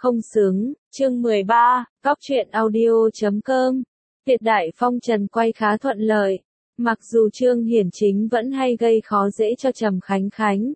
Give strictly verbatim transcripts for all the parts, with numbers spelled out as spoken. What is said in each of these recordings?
không xứng, chương mười ba, góc truyện audio chấm com. Tiệc đại phong trần quay khá thuận lợi, mặc dù Trương Hiển Chính vẫn hay gây khó dễ cho Trầm Khánh Khánh.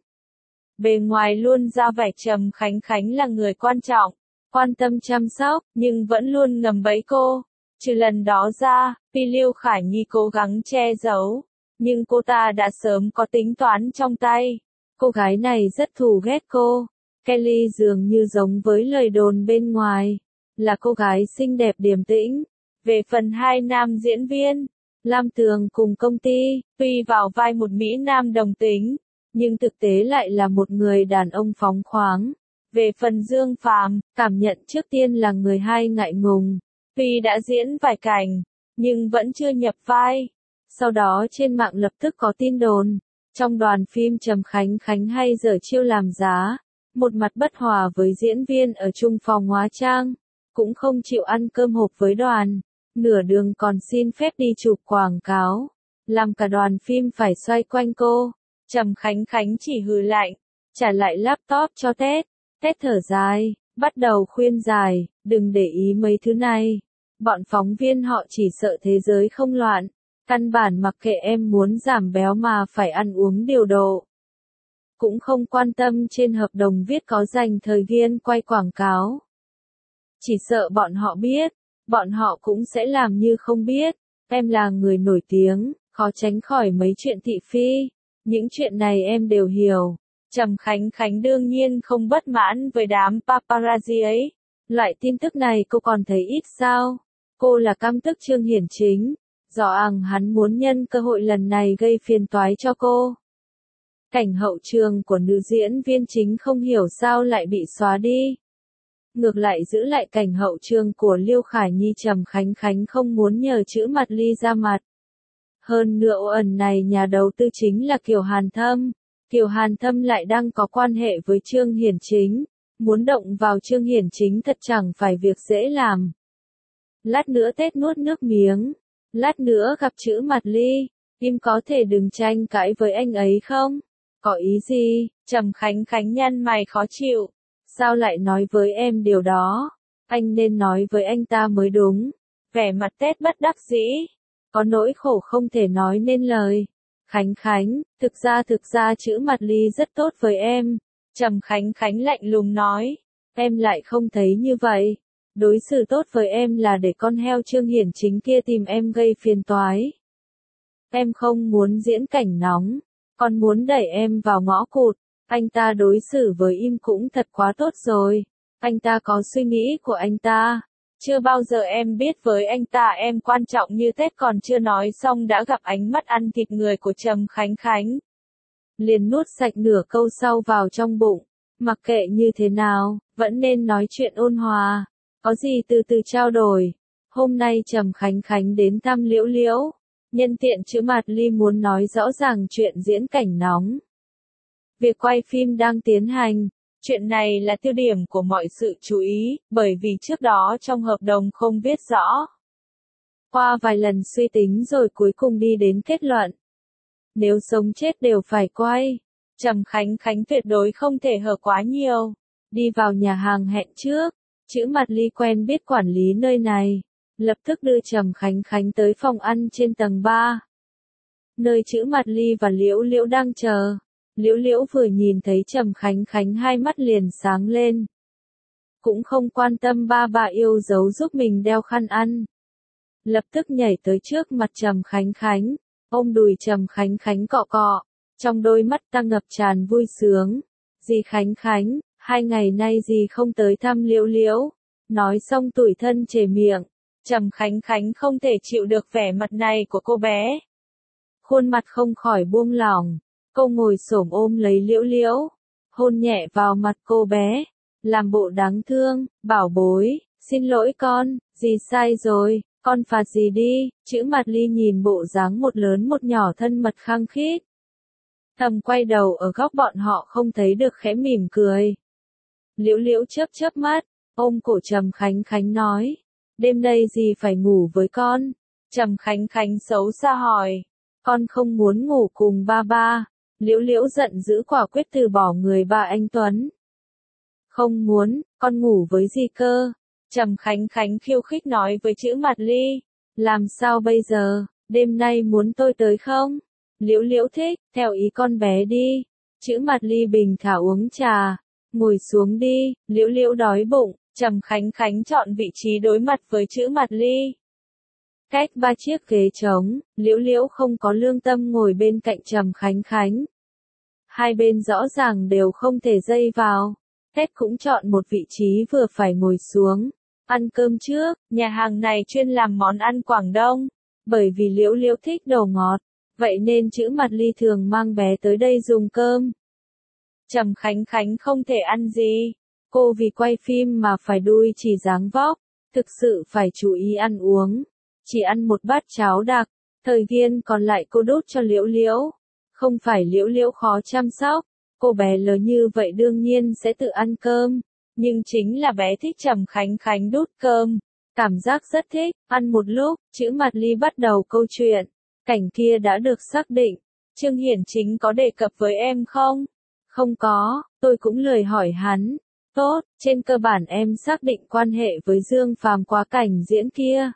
Bề ngoài luôn ra vẻ Trầm Khánh Khánh là người quan trọng, quan tâm chăm sóc, nhưng vẫn luôn ngầm bẫy cô. Trừ lần đó ra, tuy Liêu Khả Nhi cố gắng che giấu, nhưng cô ta đã sớm có tính toán trong tay. Cô gái này rất thù ghét cô. Kelly dường như giống với lời đồn bên ngoài, là cô gái xinh đẹp điềm tĩnh. Về phần hai nam diễn viên, Lam Tường cùng công ty, tuy vào vai một Mỹ Nam đồng tính, nhưng thực tế lại là một người đàn ông phóng khoáng. Về phần Dương Phàm, cảm nhận trước tiên là người hay ngại ngùng, tuy đã diễn vài cảnh, nhưng vẫn chưa nhập vai. Sau đó trên mạng lập tức có tin đồn, trong đoàn phim Trầm Khánh Khánh hay dở chiêu làm giá, một mặt bất hòa với diễn viên ở chung phòng hóa trang, cũng không chịu ăn cơm hộp với đoàn, nửa đường còn xin phép đi chụp quảng cáo, làm cả đoàn phim phải xoay quanh cô. Trầm Khánh Khánh chỉ hừ lạnh, trả lại laptop cho Tết. Tết thở dài, bắt đầu khuyên giải, đừng để ý mấy thứ này. Bọn phóng viên họ chỉ sợ thế giới không loạn, căn bản mặc kệ em muốn giảm béo mà phải ăn uống điều độ. Cũng không quan tâm trên hợp đồng viết có dành thời gian quay quảng cáo. Chỉ sợ bọn họ biết, bọn họ cũng sẽ làm như không biết. Em là người nổi tiếng, khó tránh khỏi mấy chuyện thị phi. Những chuyện này em đều hiểu. Trầm Khánh Khánh đương nhiên không bất mãn với đám paparazzi ấy. Loại tin tức này cô còn thấy ít sao? Cô là căm tức Trương Hiển Chính, rõ ràng hắn muốn nhân cơ hội lần này gây phiền toái cho cô. Cảnh hậu trường của nữ diễn viên chính không hiểu sao lại bị xóa đi. Ngược lại giữ lại cảnh hậu trường của Liêu Khả Nhi. Trầm Khánh Khánh không muốn nhờ chữ mặt Ly ra mặt. Hơn nữa ẩn này nhà đầu tư chính là Kiều Hàn Thâm. Kiều Hàn Thâm lại đang có quan hệ với Trương Hiển Chính. Muốn động vào Trương Hiển Chính thật chẳng phải việc dễ làm. Lát nữa Tết nuốt nước miếng. Lát nữa gặp chữ mặt Ly. Im có thể đừng tranh cãi với anh ấy không? Có ý gì? Trầm Khánh Khánh nhăn mày khó chịu. Sao lại nói với em điều đó? Anh nên nói với anh ta mới đúng. Vẻ mặt Tết bất đắc dĩ. Có nỗi khổ không thể nói nên lời. Khánh Khánh, thực ra thực ra chữ mặt Ly rất tốt với em. Trầm Khánh Khánh lạnh lùng nói. Em lại không thấy như vậy. Đối xử tốt với em là để con heo Trương Hiển Chính kia tìm em gây phiền toái. Em không muốn diễn cảnh nóng, còn muốn đẩy em vào ngõ cụt. Anh ta đối xử với Im cũng thật quá tốt rồi. Anh ta có suy nghĩ của anh ta. Chưa bao giờ em biết với anh ta em quan trọng như Tết. Còn chưa nói xong đã gặp ánh mắt ăn thịt người của Trầm Khánh Khánh. Liền nuốt sạch nửa câu sau vào trong bụng. Mặc kệ như thế nào, vẫn nên nói chuyện ôn hòa. Có gì từ từ trao đổi. Hôm nay Trầm Khánh Khánh đến thăm Liễu Liễu. Nhân tiện chữ mặt Ly muốn nói rõ ràng chuyện diễn cảnh nóng. Việc quay phim đang tiến hành. Chuyện này là tiêu điểm của mọi sự chú ý, bởi vì trước đó trong hợp đồng không viết rõ. Qua vài lần suy tính rồi cuối cùng đi đến kết luận. Nếu sống chết đều phải quay. Trầm Khánh Khánh tuyệt đối không thể hở quá nhiều. Đi vào nhà hàng hẹn trước. Chữ mặt Ly quen biết quản lý nơi này. Lập tức đưa Trầm Khánh Khánh tới phòng ăn trên tầng ba. Nơi chữ mặt Ly và Liễu Liễu đang chờ. Liễu Liễu vừa nhìn thấy Trầm Khánh Khánh hai mắt liền sáng lên. Cũng không quan tâm ba bà yêu dấu giúp mình đeo khăn ăn. Lập tức nhảy tới trước mặt Trầm Khánh Khánh, ôm đùi Trầm Khánh Khánh cọ cọ. Trong đôi mắt ta ngập tràn vui sướng. Dì Khánh Khánh, hai ngày nay dì không tới thăm Liễu Liễu. Nói xong tủi thân chề miệng. Trầm Khánh Khánh không thể chịu được vẻ mặt này của cô bé. Khuôn mặt không khỏi buông lỏng. Cô ngồi xổm ôm lấy Liễu Liễu, hôn nhẹ vào mặt cô bé, làm bộ đáng thương, bảo bối, xin lỗi con, dì sai rồi, con phạt dì đi. Chữ mặt Ly nhìn bộ dáng một lớn một nhỏ thân mật khăng khít. Thầm quay đầu ở góc bọn họ không thấy được khẽ mỉm cười. Liễu Liễu chớp chớp mắt, ôm cổ Trầm Khánh Khánh nói, đêm nay dì phải ngủ với con. Trầm Khánh Khánh xấu xa hỏi, con không muốn ngủ cùng ba ba. Liễu Liễu giận dữ quả quyết từ bỏ người ba anh Tuấn. Không muốn, con ngủ với gì cơ? Trầm Khánh Khánh khiêu khích nói với chữ Mạt Ly. Làm sao bây giờ, đêm nay muốn tôi tới không? Liễu Liễu thích, theo ý con bé đi. Chữ Mạt Ly bình thả uống trà. Ngồi xuống đi, Liễu Liễu đói bụng. Trầm Khánh Khánh chọn vị trí đối mặt với chữ Mạt Ly. Cách ba chiếc ghế trống, Liễu Liễu không có lương tâm ngồi bên cạnh Trầm Khánh Khánh. Hai bên rõ ràng đều không thể dây vào. Tết cũng chọn một vị trí vừa phải ngồi xuống. Ăn cơm trước, nhà hàng này chuyên làm món ăn Quảng Đông. Bởi vì Liễu Liễu thích đồ ngọt, vậy nên chữ Mạt Ly thường mang bé tới đây dùng cơm. Trầm Khánh Khánh không thể ăn gì. Cô vì quay phim mà phải đuôi chỉ dáng vóc, thực sự phải chú ý ăn uống. Chỉ ăn một bát cháo đặc, thời gian còn lại cô đút cho Liễu Liễu. Không phải Liễu Liễu khó chăm sóc, cô bé lớn như vậy đương nhiên sẽ tự ăn cơm. Nhưng chính là bé thích Trầm Khánh Khánh đút cơm. Cảm giác rất thích, ăn một lúc, chữ Mạt Ly bắt đầu câu chuyện. Cảnh kia đã được xác định. Trương Hiển Chính có đề cập với em không? Không có, tôi cũng lười hỏi hắn. Tốt, trên cơ bản em xác định quan hệ với Dương Phàm qua cảnh diễn kia.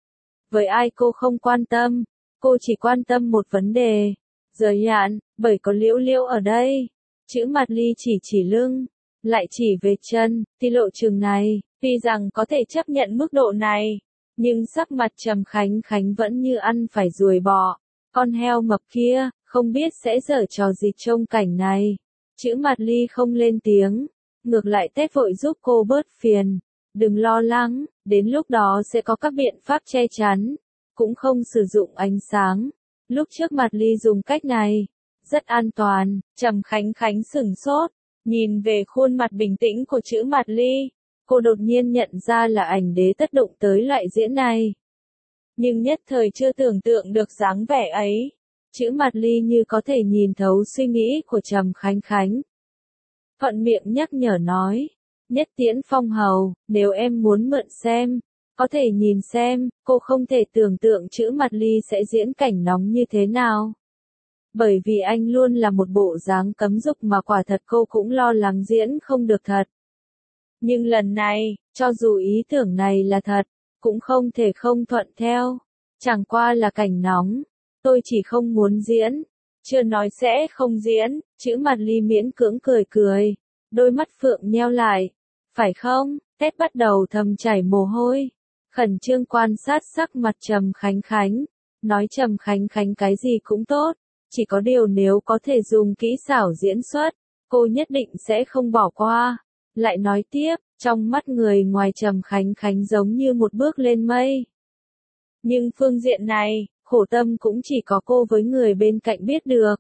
Với ai cô không quan tâm, cô chỉ quan tâm một vấn đề. Giới hạn, bởi có Liễu Liễu ở đây. Chữ Mạt Ly chỉ chỉ lưng, lại chỉ về chân, thì lộ trường này, tuy rằng có thể chấp nhận mức độ này, nhưng sắc mặt Trầm Khánh Khánh vẫn như ăn phải ruồi bọ. Con heo mập kia, không biết sẽ giở trò gì trông cảnh này. Chữ Mạt Ly không lên tiếng, ngược lại Tết vội giúp cô bớt phiền. Đừng lo lắng, đến lúc đó sẽ có các biện pháp che chắn, cũng không sử dụng ánh sáng. Lúc trước Mạt Ly dùng cách này, rất an toàn. Trầm Khánh Khánh sửng sốt, nhìn về khuôn mặt bình tĩnh của chữ Mạt Ly, cô đột nhiên nhận ra là ảnh đế tất đụng tới loại diễn này. Nhưng nhất thời chưa tưởng tượng được dáng vẻ ấy. Chữ Mạt Ly như có thể nhìn thấu suy nghĩ của Trầm Khánh Khánh. Thuận miệng nhắc nhở nói, Nhất Tiễn Phong Hầu, nếu em muốn mượn xem, có thể nhìn xem. Cô không thể tưởng tượng chữ Mạt Ly sẽ diễn cảnh nóng như thế nào. Bởi vì anh luôn là một bộ dáng cấm dục mà quả thật cô cũng lo lắng diễn không được thật. Nhưng lần này, cho dù ý tưởng này là thật, cũng không thể không thuận theo. Chẳng qua là cảnh nóng, tôi chỉ không muốn diễn. Chưa nói sẽ không diễn, chữ Mạt Ly miễn cưỡng cười cười, đôi mắt phượng nheo lại. Phải không? Tết bắt đầu thầm chảy mồ hôi, khẩn trương quan sát sắc mặt Trầm Khánh Khánh, nói Trầm Khánh Khánh cái gì cũng tốt, chỉ có điều nếu có thể dùng kỹ xảo diễn xuất, cô nhất định sẽ không bỏ qua. Lại nói tiếp, trong mắt người ngoài Trầm Khánh Khánh giống như một bước lên mây. Nhưng phương diện này, khổ tâm cũng chỉ có cô với người bên cạnh biết được.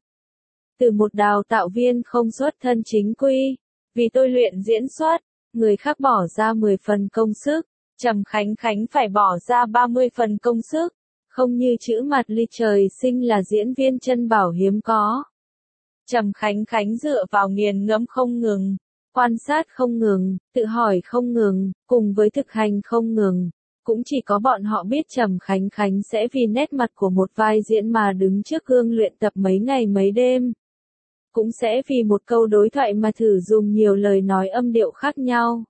Từ một đào tạo viên không xuất thân chính quy, vì tôi luyện diễn xuất, người khác bỏ ra mười phần công sức, Trầm Khánh Khánh phải bỏ ra ba mươi phần công sức, không như chữ Mạt Ly trời sinh là diễn viên chân bảo hiếm có. Trầm Khánh Khánh dựa vào nghiền ngẫm không ngừng, quan sát không ngừng, tự hỏi không ngừng, cùng với thực hành không ngừng. Cũng chỉ có bọn họ biết Trầm Khánh Khánh sẽ vì nét mặt của một vai diễn mà đứng trước gương luyện tập mấy ngày mấy đêm. Cũng sẽ vì một câu đối thoại mà thử dùng nhiều lời nói âm điệu khác nhau.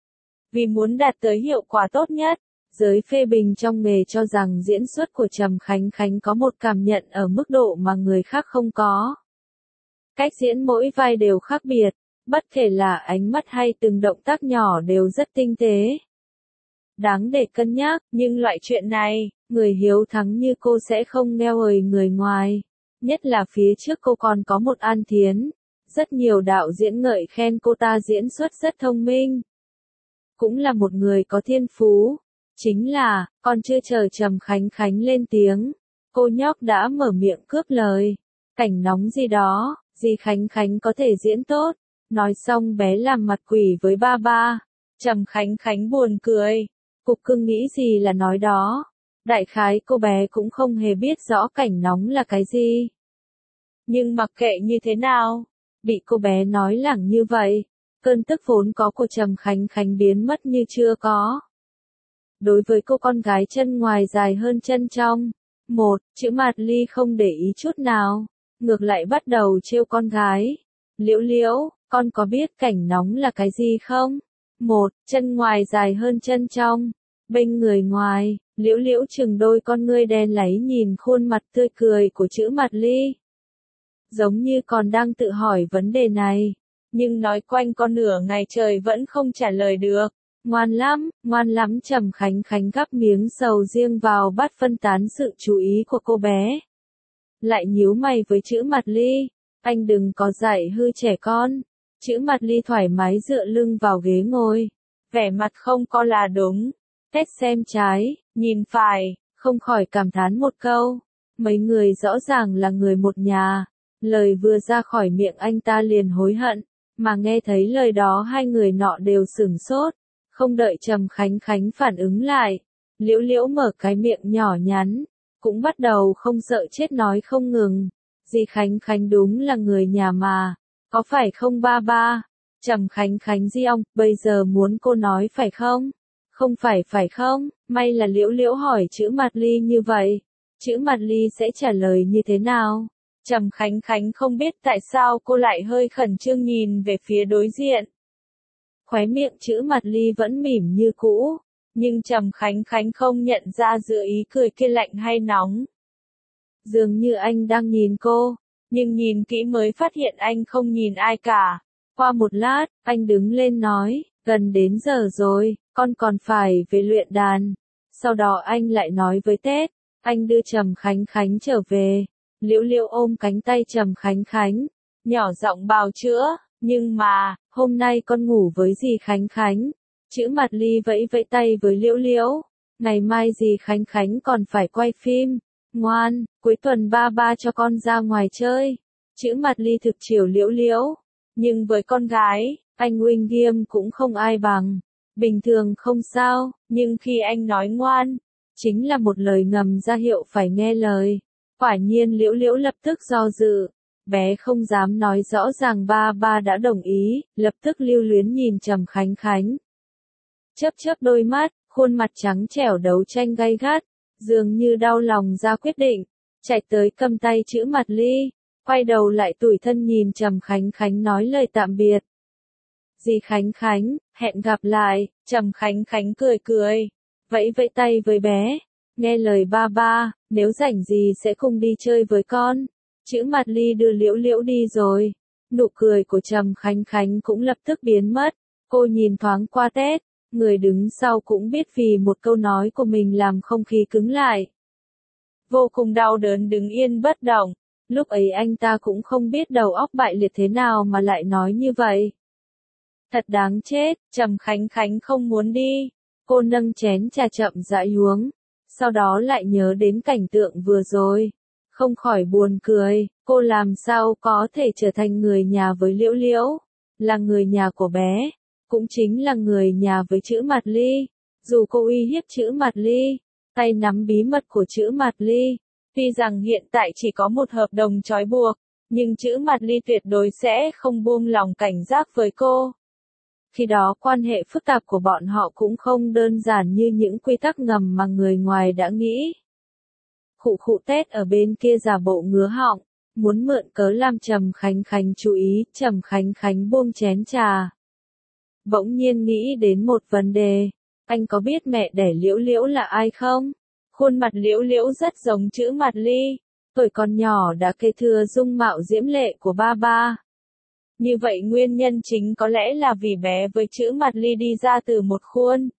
Vì muốn đạt tới hiệu quả tốt nhất, giới phê bình trong nghề cho rằng diễn xuất của Trầm Khánh Khánh có một cảm nhận ở mức độ mà người khác không có. Cách diễn mỗi vai đều khác biệt, bất kể là ánh mắt hay từng động tác nhỏ đều rất tinh tế. Đáng để cân nhắc, nhưng loại chuyện này, người hiếu thắng như cô sẽ không neo ời người ngoài. Nhất là phía trước cô còn có một An Thiến. Rất nhiều đạo diễn ngợi khen cô ta diễn xuất rất thông minh. Cũng là một người có thiên phú. Chính là, còn chưa chờ Trầm Khánh Khánh lên tiếng, cô nhóc đã mở miệng cướp lời. Cảnh nóng gì đó, gì Khánh Khánh có thể diễn tốt. Nói xong bé làm mặt quỷ với ba ba. Trầm Khánh Khánh buồn cười. Cục cưng nghĩ gì là nói đó. Đại khái cô bé cũng không hề biết rõ cảnh nóng là cái gì. Nhưng mặc kệ như thế nào, bị cô bé nói lẳng như vậy, cơn tức vốn có của Trầm Khánh Khánh biến mất như chưa có. Đối với cô con gái chân ngoài dài hơn chân trong, một, chữ Mạt Ly không để ý chút nào, ngược lại bắt đầu trêu con gái. Liễu Liễu, con có biết cảnh nóng là cái gì không? Một, chân ngoài dài hơn chân trong. Bên người ngoài, Liễu Liễu chừng đôi con ngươi đen láy nhìn khuôn mặt tươi cười của chữ Mạt Ly. Giống như còn đang tự hỏi vấn đề này, nhưng nói quanh con nửa ngày trời vẫn không trả lời được. Ngoan lắm, ngoan lắm. Trầm Khánh Khánh gắp miếng sầu riêng vào bát phân tán sự chú ý của cô bé. Lại nhíu mày với chữ Mạt Ly, anh đừng có dạy hư trẻ con. Chữ Mạt Ly thoải mái dựa lưng vào ghế ngồi, vẻ mặt không có là đúng. Tết xem trái, nhìn phải, không khỏi cảm thán một câu. Mấy người rõ ràng là người một nhà. Lời vừa ra khỏi miệng anh ta liền hối hận, mà nghe thấy lời đó hai người nọ đều sửng sốt. Không đợi Trầm Khánh Khánh phản ứng lại, Liễu Liễu mở cái miệng nhỏ nhắn, cũng bắt đầu không sợ chết nói không ngừng. Dì Khánh Khánh đúng là người nhà mà, có phải không ba ba? Trầm Khánh Khánh di ông, bây giờ muốn cô nói phải không? Không phải phải không? May là Liễu Liễu hỏi chữ Mạt Ly như vậy. Chữ Mạt Ly sẽ trả lời như thế nào? Trầm Khánh Khánh không biết tại sao cô lại hơi khẩn trương nhìn về phía đối diện. Khóe miệng chữ Mạt Ly vẫn mỉm như cũ, nhưng Trầm Khánh Khánh không nhận ra giữa ý cười kia lạnh hay nóng. Dường như anh đang nhìn cô, nhưng nhìn kỹ mới phát hiện anh không nhìn ai cả. Qua một lát, anh đứng lên nói, gần đến giờ rồi, con còn phải về luyện đàn. Sau đó anh lại nói với Tết, anh đưa Trầm Khánh Khánh trở về. Liễu Liễu ôm cánh tay Trầm Khánh Khánh, nhỏ giọng bào chữa, nhưng mà, hôm nay con ngủ với dì Khánh Khánh. Chữ Mạt Ly vẫy vẫy tay với Liễu Liễu, ngày mai dì Khánh Khánh còn phải quay phim. Ngoan, cuối tuần ba ba cho con ra ngoài chơi. Chữ Mạt Ly thực chiều Liễu Liễu, nhưng với con gái, anh William cũng không ai bằng. Bình thường không sao, nhưng khi anh nói ngoan, chính là một lời ngầm ra hiệu phải nghe lời. Quả nhiên Liễu Liễu lập tức do dự, bé không dám nói rõ ràng ba ba đã đồng ý, lập tức lưu luyến nhìn Trầm Khánh Khánh. Chớp chớp đôi mắt, khuôn mặt trắng trẻo đấu tranh gay gắt, dường như đau lòng ra quyết định, chạy tới cầm tay chữ Mạt Ly, quay đầu lại tủi thân nhìn Trầm Khánh Khánh nói lời tạm biệt. Dì Khánh Khánh, hẹn gặp lại. Trầm Khánh Khánh cười cười, vẫy vẫy tay với bé, nghe lời ba ba, nếu rảnh gì sẽ cùng đi chơi với con. Chữ Mạt Ly đưa Liễu Liễu đi rồi, nụ cười của Trầm Khánh Khánh cũng lập tức biến mất. Cô nhìn thoáng qua Tết, người đứng sau cũng biết vì một câu nói của mình làm không khí cứng lại. Vô cùng đau đớn đứng yên bất động, lúc ấy anh ta cũng không biết đầu óc bại liệt thế nào mà lại nói như vậy. Thật đáng chết, Trầm Khánh Khánh không muốn đi. Cô nâng chén trà chậm rãi uống, sau đó lại nhớ đến cảnh tượng vừa rồi, không khỏi buồn cười. Cô làm sao có thể trở thành người nhà với Liễu Liễu, là người nhà của bé, cũng chính là người nhà với chữ Mạt Ly. Dù cô uy hiếp chữ Mạt Ly, tay nắm bí mật của chữ Mạt Ly, tuy rằng hiện tại chỉ có một hợp đồng trói buộc, nhưng chữ Mạt Ly tuyệt đối sẽ không buông lòng cảnh giác với cô. Khi đó quan hệ phức tạp của bọn họ cũng không đơn giản như những quy tắc ngầm mà người ngoài đã nghĩ. Khụ khụ Tết ở bên kia giả bộ ngứa họng, muốn mượn cớ làm Trầm Khánh Khánh chú ý. Trầm Khánh Khánh buông chén trà, bỗng nhiên nghĩ đến một vấn đề. Anh có biết mẹ đẻ Liễu Liễu là ai không? Khuôn mặt Liễu Liễu rất giống chữ Mạt Ly, tuổi còn nhỏ đã kế thừa dung mạo diễm lệ của ba ba. Như vậy nguyên nhân chính có lẽ là vì bé với chữ Mạt Ly đi ra từ một khuôn.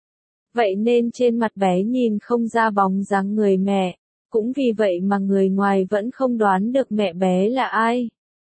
Vậy nên trên mặt bé nhìn không ra bóng dáng người mẹ, cũng vì vậy mà người ngoài vẫn không đoán được mẹ bé là ai.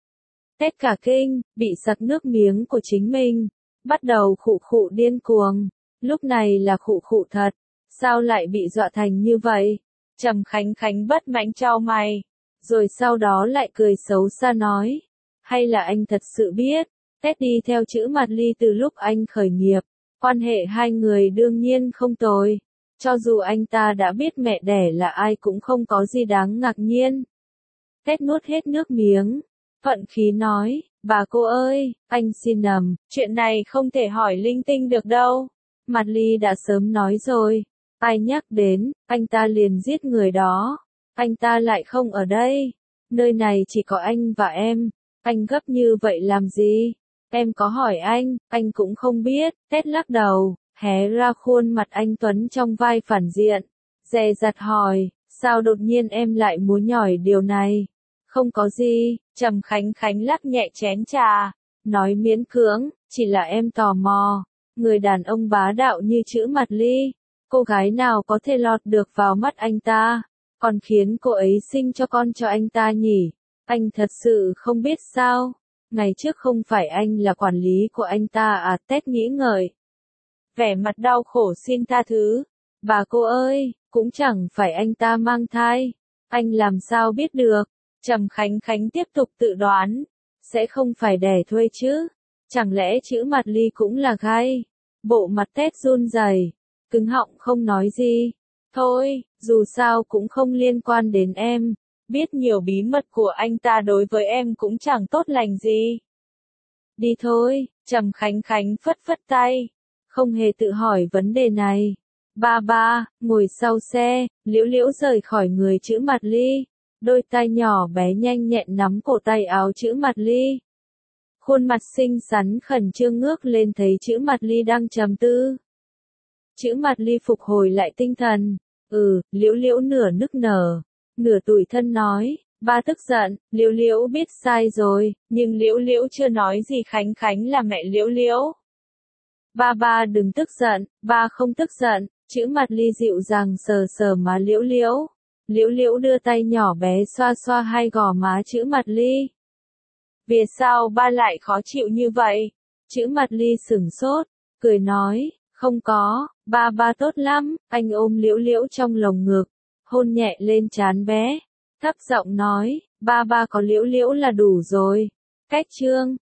Tết cả kinh, bị sặc nước miếng của chính mình, bắt đầu khụ khụ điên cuồng. Lúc này là khụ khụ thật, sao lại bị dọa thành như vậy? Trầm Khánh Khánh bất mãn chau mày, rồi sau đó lại cười xấu xa nói. Hay là anh thật sự biết, Tết đi theo chữ Mạt Ly từ lúc anh khởi nghiệp, quan hệ hai người đương nhiên không tồi. Cho dù anh ta đã biết mẹ đẻ là ai cũng không có gì đáng ngạc nhiên. Tết nuốt hết nước miếng, thuận khí nói, bà cô ơi, anh xin nằm, chuyện này không thể hỏi linh tinh được đâu. Mạt Ly đã sớm nói rồi, ai nhắc đến, anh ta liền giết người đó. Anh ta lại không ở đây, nơi này chỉ có anh và em. Anh gấp như vậy làm gì? Em có hỏi anh, anh cũng không biết. Tết lắc đầu, hé ra khuôn mặt anh Tuấn trong vai phản diện. Dè dặt hỏi, sao đột nhiên em lại muốn nhỏi điều này? Không có gì, Trầm Khánh Khánh lắc nhẹ chén trà, nói miễn cưỡng, chỉ là em tò mò. Người đàn ông bá đạo như chữ Mặt Ly, cô gái nào có thể lọt được vào mắt anh ta, còn khiến cô ấy sinh cho con cho anh ta nhỉ? Anh thật sự không biết sao? Ngày trước không phải anh là quản lý của anh ta à? Tết nghĩ ngợi, vẻ mặt đau khổ xin tha thứ. Bà cô ơi, cũng chẳng phải anh ta mang thai. Anh làm sao biết được? Trầm Khánh Khánh tiếp tục tự đoán. Sẽ không phải đẻ thuê chứ? Chẳng lẽ chữ Mặt Ly cũng là gai? Bộ mặt Tết run rẩy, cứng họng không nói gì. Thôi, dù sao cũng không liên quan đến em. Biết nhiều bí mật của anh ta đối với em cũng chẳng tốt lành gì. Đi thôi, Trầm Khánh Khánh phất phất tay. Không hề tự hỏi vấn đề này. Ba ba, ngồi sau xe, Liễu Liễu rời khỏi người chữ Mặt Ly. Đôi tay nhỏ bé nhanh nhẹn nắm cổ tay áo chữ Mặt Ly. Khuôn mặt xinh xắn khẩn trương ngước lên thấy chữ Mặt Ly đang trầm tư. Chữ Mặt Ly phục hồi lại tinh thần. Ừ, Liễu Liễu nửa nức nở, nửa tủi thân nói. Ba tức giận, Liễu Liễu biết sai rồi, nhưng Liễu Liễu chưa nói gì Khánh Khánh là mẹ Liễu Liễu. Ba ba đừng tức giận, ba không tức giận. Chữ Mặt Ly dịu dàng sờ sờ má Liễu Liễu. Liễu Liễu đưa tay nhỏ bé xoa xoa hai gò má chữ Mặt Ly. Vì sao ba lại khó chịu như vậy? Chữ Mặt Ly sửng sốt, cười nói, không có, ba ba tốt lắm. Anh ôm Liễu Liễu trong lồng ngực, hôn nhẹ lên trán bé, thấp giọng nói, ba ba có Liễu Liễu là đủ rồi. Cách chương